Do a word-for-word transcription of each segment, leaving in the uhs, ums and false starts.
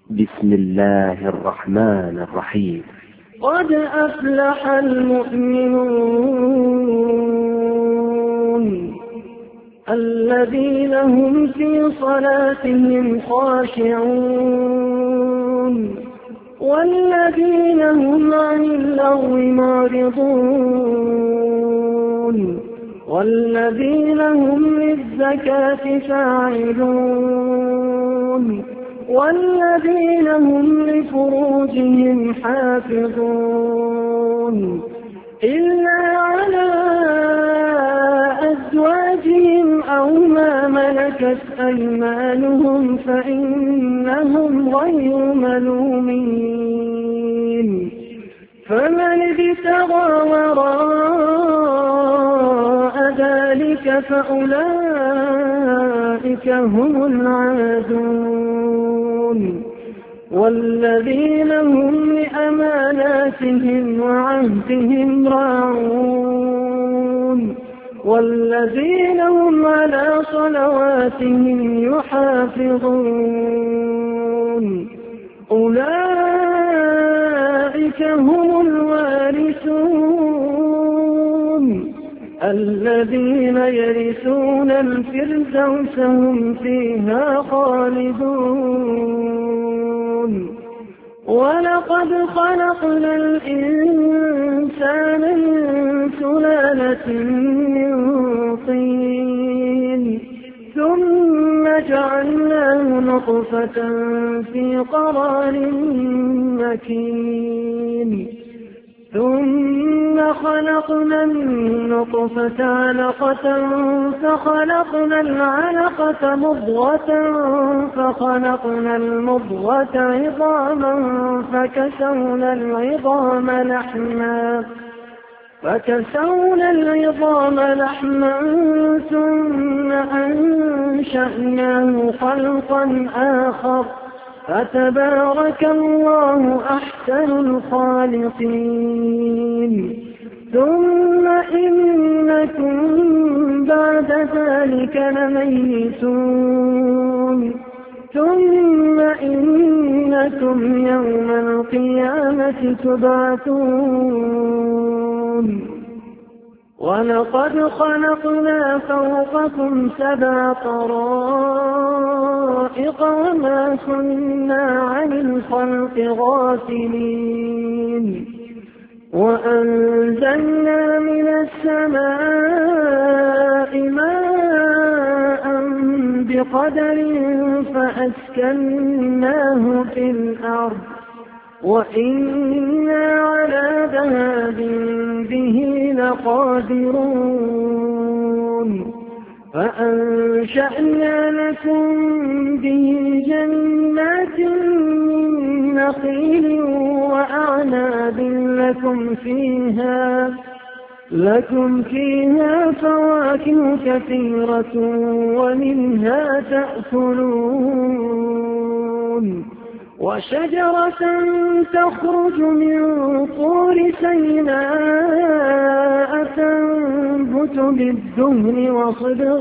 بسم الله الرحمن الرحيم. قد أفلح المؤمنون الذين هم في صلاتهم خاشعون والذين هم عن اللغو معرضون والذين هم للزكاة فاعلون والذين هم لفروجهم حافظون إلا على أزواجهم أو ما ملكت أيمانهم فإنهم غير ملومين فمن ابتغى وراء ذلك فأولئك هم العادون والذين هم لأماناتهم وعهدهم راعون والذين هم على صلواتهم يحافظون أولئك هم الوارثون الذين يرثون الفردوس هم فيها خالدون ولقد خلقنا الإنسان من سلالة من طين ثم جعلناه نطفة في قرار مكين ثم خلقنا النطفة علقة فخلقنا العلقة مضغة فخلقنا المضغة عظاما فكسونا العظام لحما فكسونا العظام لحما ثم أنشأناه خلقا آخر فتبارك الله أحسن الخالقين ثم إنكم بعد ذلك لميتون ثم إنكم يوم القيامة تبعثون ولقد خلقنا فوقكم سبع طرائق وما كنا عن الخلق غافلين وأنزلنا من السماء ماء بقدر فأسكناه في الأرض وإنا على ذهاب به لقادرون فأنشأنا لكم به جنات من نخيل وأعناب لكم فيها لكم فيها فواكه كثيرة ومنها تأكلون وشجرة تخرج من طور سيناء تنبت بالدهن وصبغ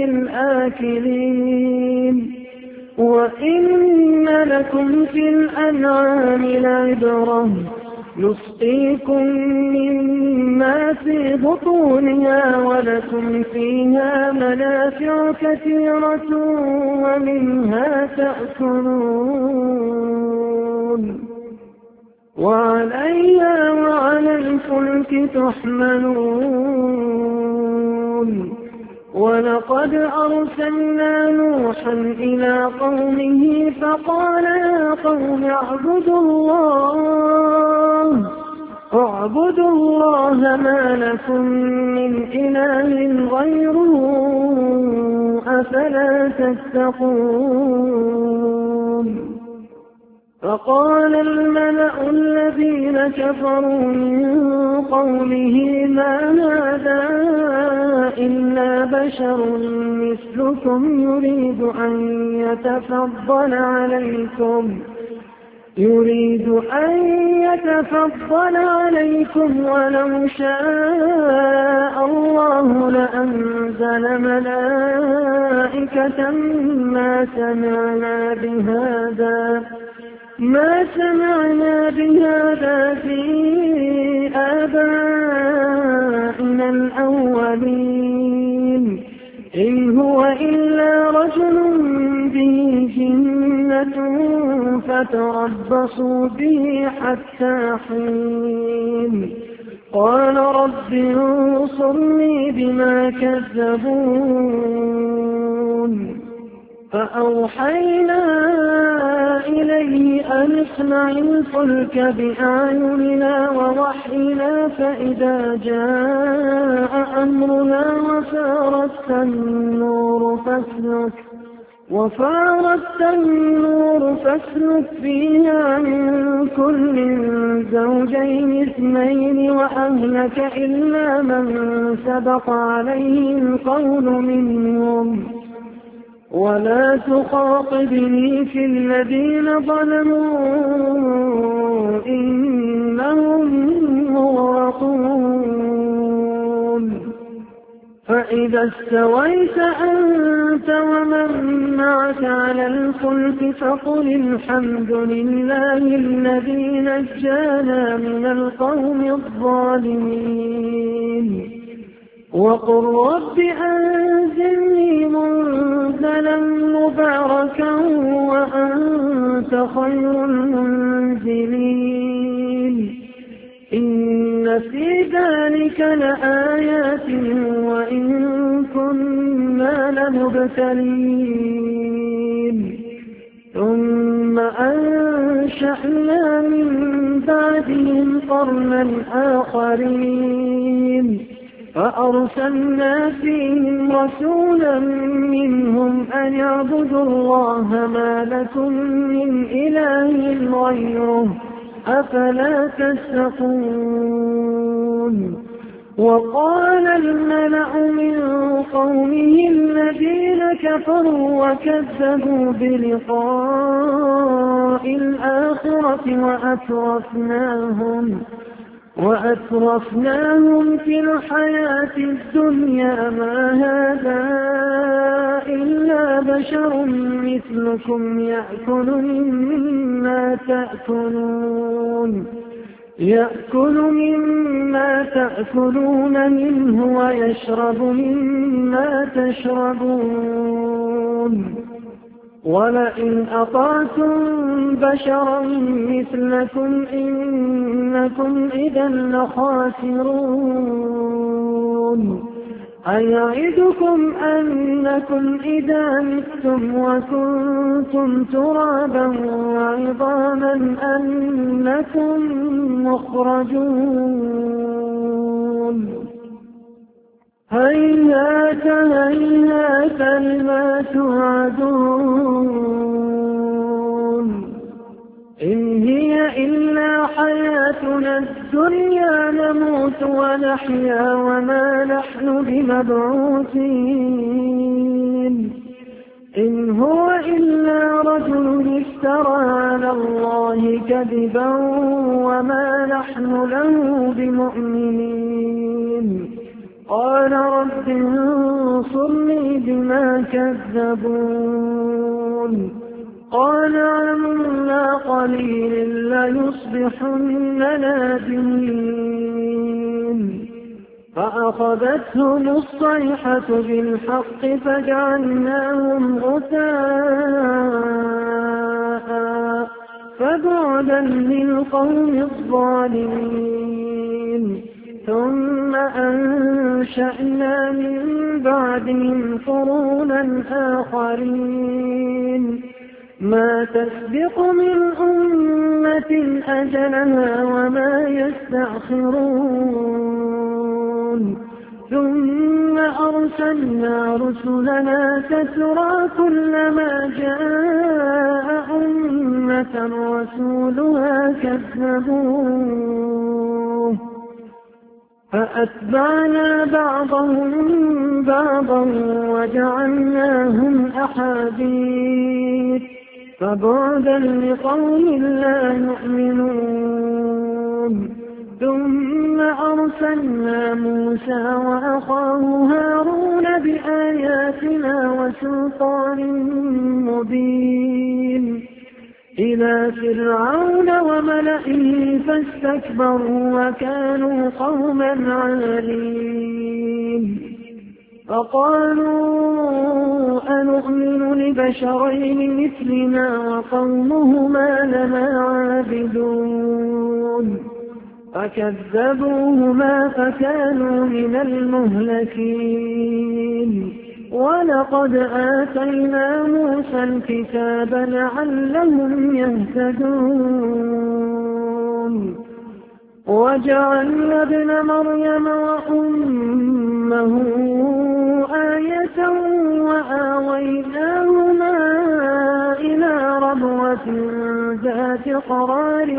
للآكلين وإن لكم في الأنعام لعبرة نسقيكم مما في بطونها ولكم فيها منافع كثيرة ومنها تأكلون وعليها وعلى الفلك تحملون ولقد أرسلنا نوحا إلى قومه فقال يا قوم اعبدوا الله اعبدوا الله ما لكم من إله غيره أفلا تتقون فقال الملأ الذين كفروا من قومه ما هذا إلا بشر مثلكم يريد أن يتفضل عليكم يريد أن يتفضل عليكم ولو شاء الله لأنزل ملائكة ما سمعنا بهذا ما سمعنا بهذا في آبائنا الأولين إن هو إلا رجل به جنة فتربصوا به حتى حين قال رب انصرني بما كذبون فأوحينا إليه أن اصنع الفلك بأعيننا ووحينا فإذا جاء أمرنا وفارت النور فاسلك وفارت النور فاسلك فيها من كل زوجين اثنين وأهلك إلا من سبق عليه القول منهم ولا تخاطبني في الذين ظلموا إنهم مغرقون فإذا استويت أنت ومن معك على الفلك فقل الحمد لله الذي نجانا من القوم الظالمين وقل رب أنزلني منزلا مباركا وأنت خير المنزلين إن في ذلك لآيات وإن كنا لمبتلين ثم أنشأنا من بعدهم قرنا آخرين فأرسلنا فيهم رسولا منهم أن اعبدوا الله ما لكم من إله غيره أفلا تتقون وقال الملأ من قومه الذين كفروا وكذبوا بلقاء الآخرة وأترفناهم وأترفناهم في الحياة الدنيا ما هذا إلا بشر مثلكم يأكل مما تأكلون يأكل مما تأكلون منه ويشرب مما تشربون ولئن أطعتم بشرا مثلكم إنكم إذا لخاسرون أيعدكم أنكم إذا متم وكنتم ترابا وعظاما أنكم مخرجون هيهات هيهات لما توعدون إن هي إلا حياتنا الدنيا نموت ونحيا وما نحن بمبعوثين إن هو إلا رجل افترى على الله كذبا وما نحن له بمؤمنين قال رب انصرني بما كذبون قال عما قليل ليصبحن نادمين فأخذتهم الصيحة بالحق فجعلناهم غثاء فبعدا للقوم الظالمين ثم أنشأنا من بعدهم قرونا آخرين ما تسبق من أمة أجلها وما يستأخرون ثم أرسلنا رسلنا تترى كلما جاء أمة رسولها كذبوه فأتبعنا بعضهم بعضا وجعلناهم أحاديث فبعدا لقوم لا يؤمنون. ثم أرسلنا موسى وأخاه هارون بآياتنا وسلطان مبين إلى فرعون وملئه فاستكبروا وكانوا قوما عالين. فقالوا أنؤمن لبشرين مثلنا وقومهما لنا عابدون فكذبوهما فكانوا من المهلكين. ولقد آتينا موسى الكتاب لعلهم يهتدون. وجعلنا ابن مريم وأمه آية وآويناهما إلى ربوة ذات قرار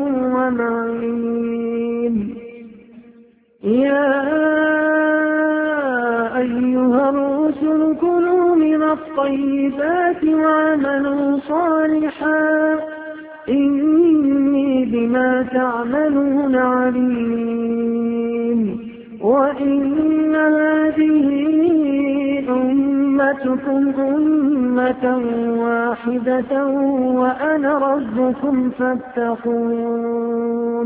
ومعين. يا أيها الرسل كلوا من الطيبات واعملوا صالحا إني بما تعملون عليم. وإن هذه أمتكم أمة واحدة وأنا ربكم فاتقون.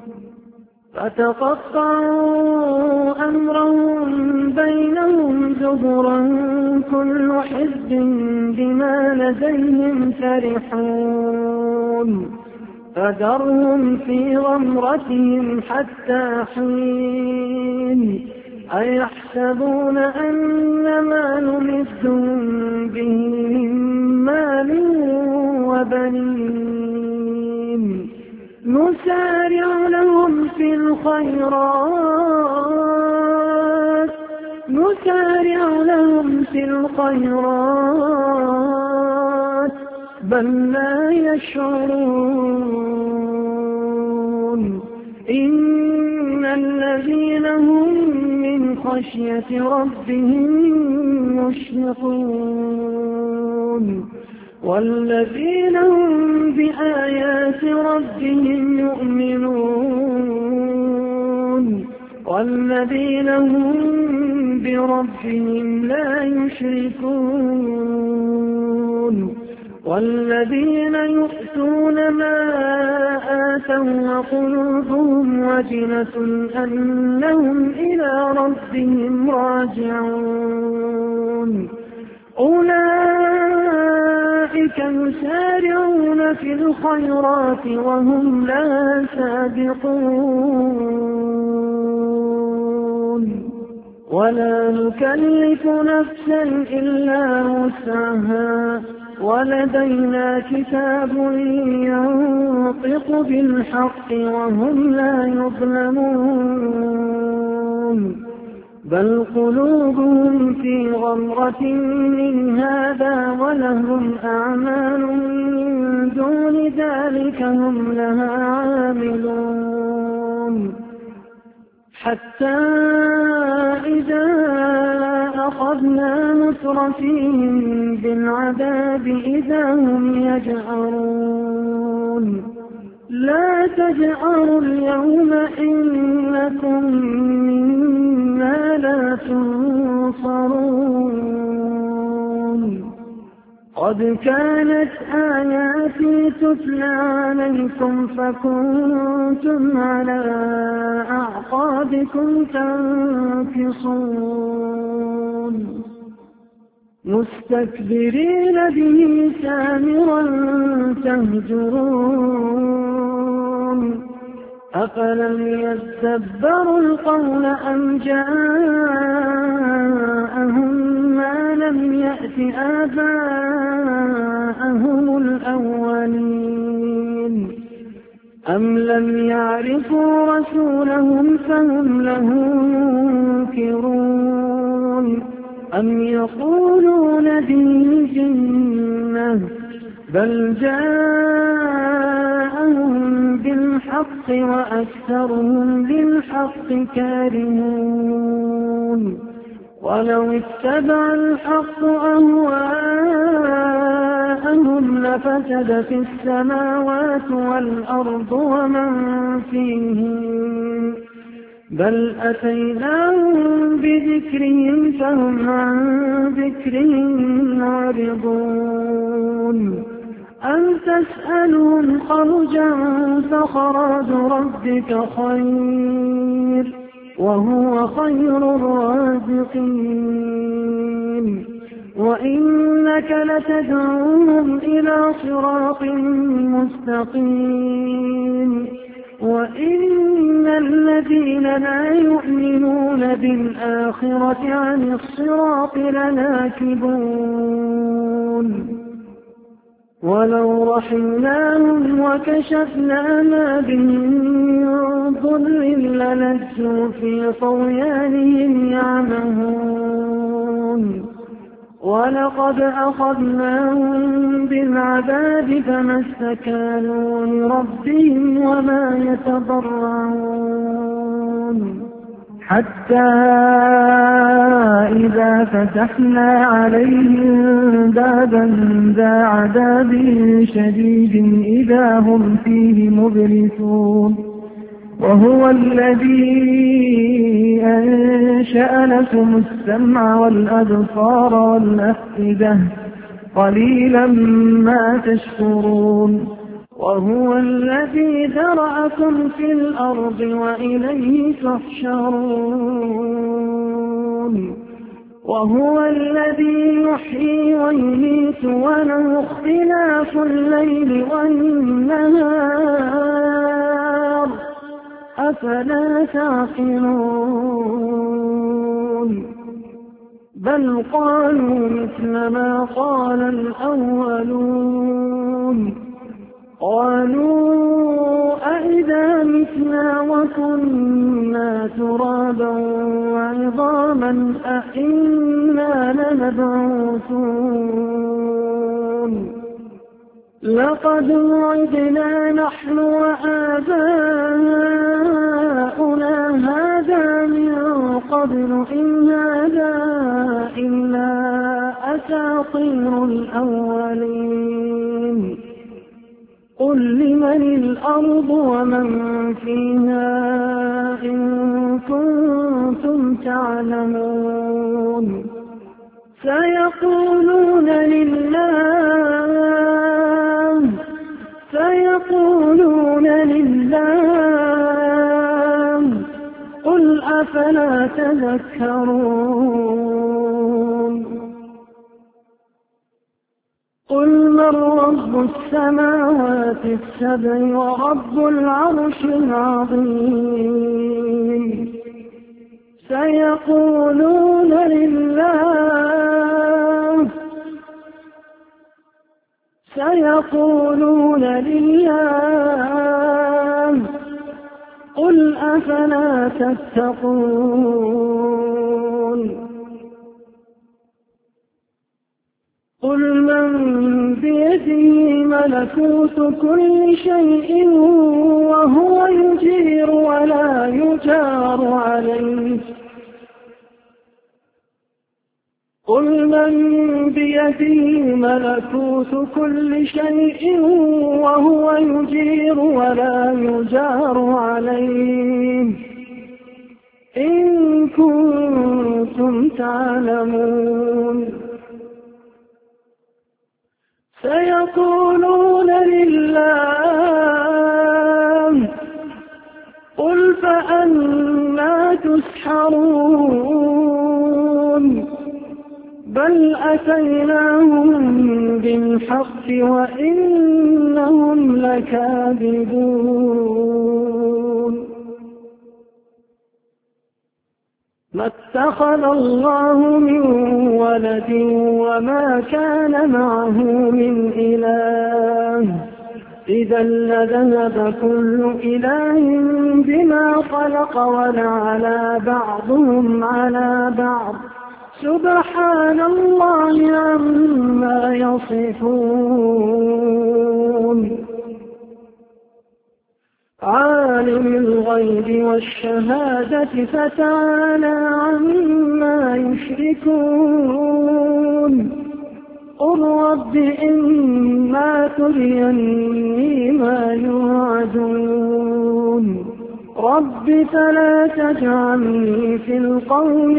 فتقطعوا أمرهم بينهم زبرا كل حزب بما لديهم فرحون. فذرهم في غمرتهم حتى حين. أيحسبون أن ما نمدهم به من مال وبنين نسارع لهم في الخيرات نسارع لهم في الخيرات بل لا يشعرون. إن الذين هم من خشية ربهم مشفقون والذين هم بآيات ربهم يؤمنون والذين هم بربهم لا يشركون والذين يؤتون ما آتوا وقلوبهم وجلة أنهم إلى ربهم راجعون. أولئك يسارعون في الخيرات وهم لا سابقون. ولا نكلف نفسا إلا وسعها ولدينا كتاب ينطق بالحق وهم لا يظلمون. بل قلوبهم في غمرة من هذا ولهم أعمال من دون ذلك هم لها عاملون. حتى إذا أخذنا مترفيهم بالعذاب إذا هم يجأرون. لا تجأروا اليوم إنكم منا لا تنصرون. قد كانت آياتي تتلى عليكم فكنتم على أعقابكم تنكصون مستكبرين به سامرا تهجرون. أفلم يدبروا القول أم جاءهم ما لم يأت آباءهم الأولين أم لم يعرفوا رسولهم فهم له منكرون أم يقولون به جنة بل جاءهم بالحق وأكثرهم بالحق كارهون. ولو اتبع الحق أهواءهم أطعتهم لفسد في السماوات والأرض ومن فيهن بل أتيناهم بذكرهم فهم عن ذكرهم معرضون أم تسألهم خرجا فخراج ربك خير وهو خير الرازقين وإنك لتدعوهم إلى صراط مستقيم وإن الذين لا يؤمنون بالآخرة عن الصراط لناكبون ولو رحمناهم وكشفنا ما بهم من ضر للجوا في طغيانهم يعمهون ولقد أخذناهم بالعذاب فما استكانوا لربهم وما يتضرعون حتى إذا فتحنا عليهم بابا ذا عذاب شديد إذا هم فيه مبلسون وهو الذي أنشأ لكم السمع والأبصار والأفئدة قليلا ما تشكرون وهو الذي ذرأكم في الأرض وإليه تحشرون وهو الذي يحيي ويميت وله اختلاف الليل والنهار أفلا تعقلون بل قالوا مثل ما قال الأولون قالوا أئذا متنا وكنا ترابا وعظاما أئنا لمبعوثون لقد وعدنا نحن وآباؤنا هذا من قبل إن هذا إلا أساطير الأولين قل لمن الأرض ومن فيها إن كنتم تعلمون سيقولون لله سيقولون لله قل أفلا تذكرون قل من رب السماوات السبع ورب العرش العظيم سيقولون لله سيقولون لله قل أفلا تتقون قل من بيده ملكوت كل شيء وهو يجير ولا يجار عليه قل من بيده ملكوت كل شيء وهو يجير ولا يجار عليه إن كنتم تعلمون سيقولون لله قل فأنى تسحرون بل أتيناهم بالحق وإنهم لكاذبون ما اتخذ الله من ولد وما كان معه من إله إذا لذهب كل إله بما خلق ولعلى بعضهم على بعض سبحان الله عما يصفون عالم الغيب والشهادة فتعالى عما يشركون قل رب إما تريني ما يوعدون رب فلا تجعلني في القوم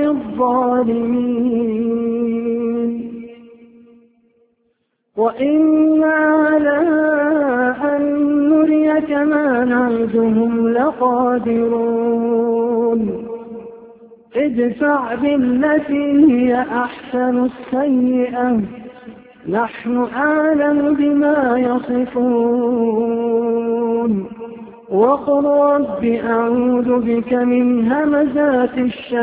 الظالمين وإنا على أن نريك ما نعدهم لقادرون ادفع بالتي هي أحسن السيئة نحن أعلم بما يصفون وقل رب أعوذ بك من همزات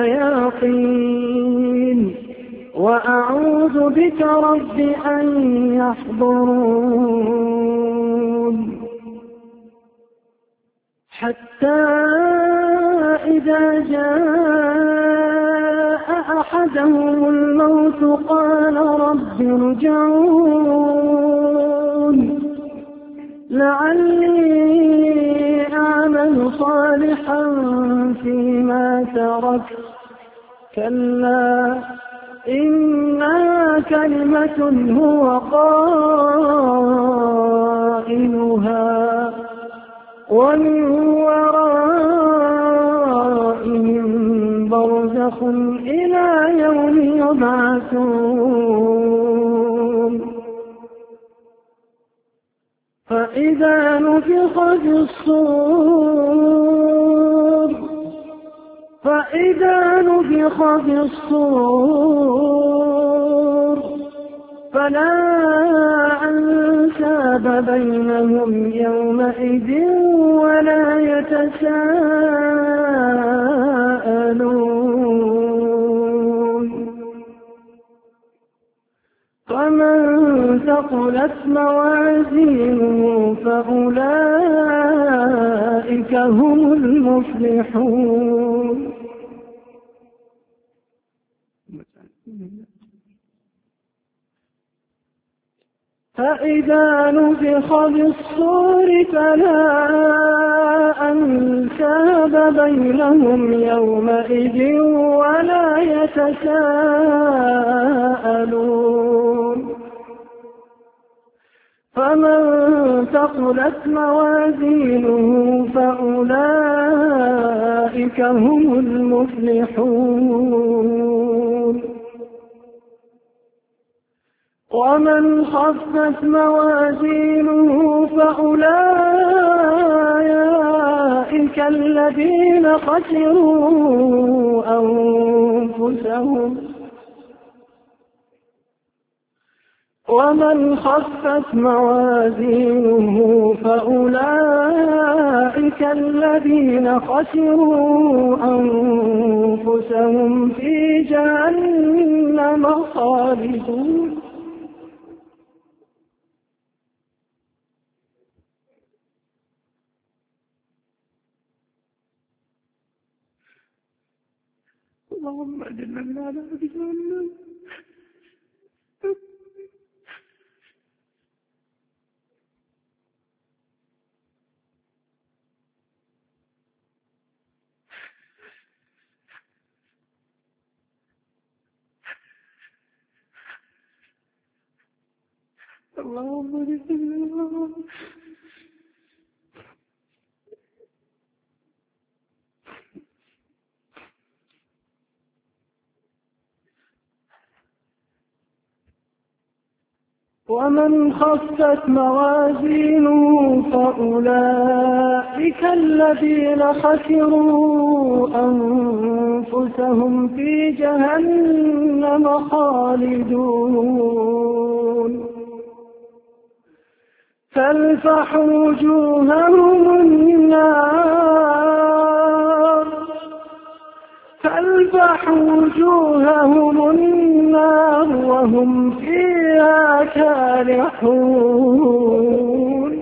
الشياطين وأعوذ بك رب أن يحضرون حتى إذا جاء أحدهم الموت قال رب ارجعون لعلي أعمل صالحا فيما تركت كلا إنها كلمة هو قائلها ومن ورائهم برزخ إلى يوم يبعثون فإذا نفخ في الصور فإذا نفخ في الصور فلا أنساب بينهم يومئذ ولا يتساءلون فمن ثقلت موازينه فأولئك هم المفلحون فإذا نفخ بالصور فلا أنساب بينهم يومئذ ولا يتساءلون فمن ثقلت موازينه فأولئك هم المفلحون ومن خفت موازينه فأولئك الذين خسروا أنفسهم ومن خفت موازينه فأولئك الذين خسروا أنفسهم في جهنم خالدون اللهم أجلنا من عذاب جهنم اللهم اجلنا ومن خفت موازينه فأولئك الذين خسروا أنفسهم في جهنم خالدون تلفح وجوههم النار تلفح وجوههم النار وهم فيها كالحون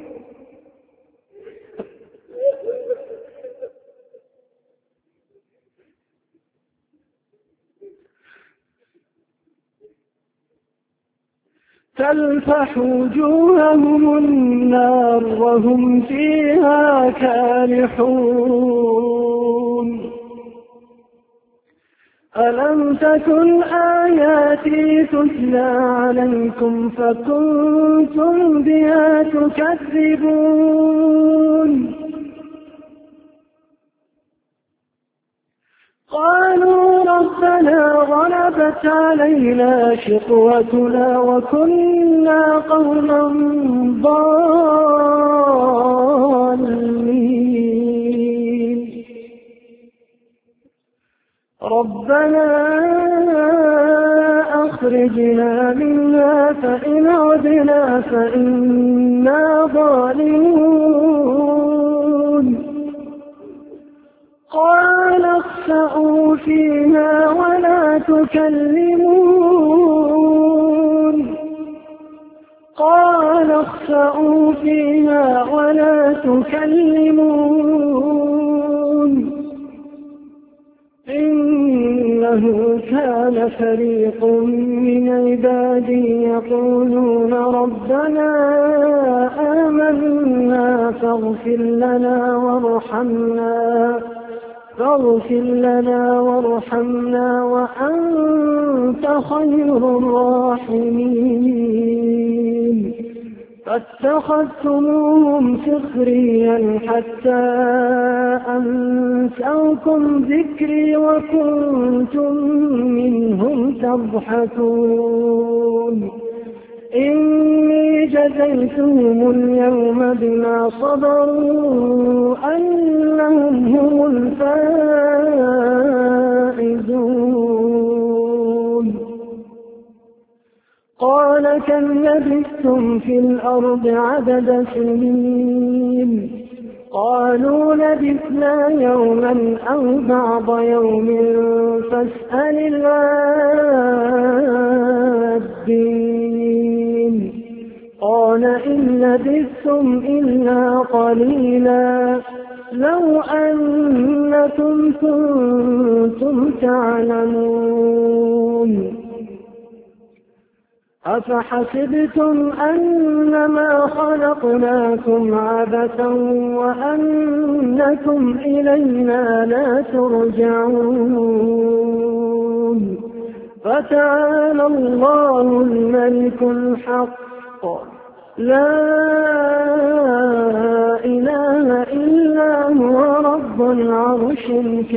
تلفح وجوههم النار وهم فيها كالحون ألم تكن آياتي تتلى عليكم فكنتم بها تكذبون قالوا ربنا غلبت علينا شقوتنا وكنا قوما ضالين ربنا أخرجنا منها فإن عدنا فإنا ظالمون قال اخسئوا فيها ولا تكلمون قال اخسئوا فيها ولا تكلمون إنه كان فريق من عبادي يقولون ربنا آمنا فاغفر لنا وارحمنا فاغفر لنا وارحمنا وأنت خير الراحمين فاتخذتموهم سخريا حتى أنسوكم ذكري وكنتم منهم تضحكون إني جزيتهم اليوم بما صبروا أنهم هم الفائزون قال كم لبثتم في الأرض عدد سنين قالوا لبثنا يوما أو بعض يوم فاسأل العادين قال إن لبثتم إلا قليلا لو أنكم كنتم تعلمون أفحسبتم أنما خلقناكم عبثا وأنكم إلينا لا ترجعون فتعالى الله الملك الحق لا إله إلا هو رب العرش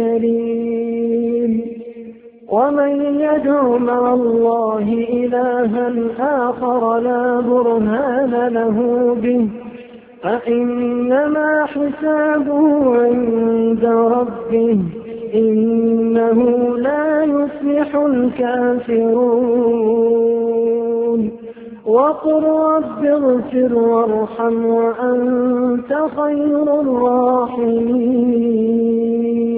الكريم ومن يدع مع الله إلها آخر لا برهان له به فإنما حسابه عند ربه إنه لا يفلح الكافرون وقل رب اغفر وارحم وأنت خير الراحمين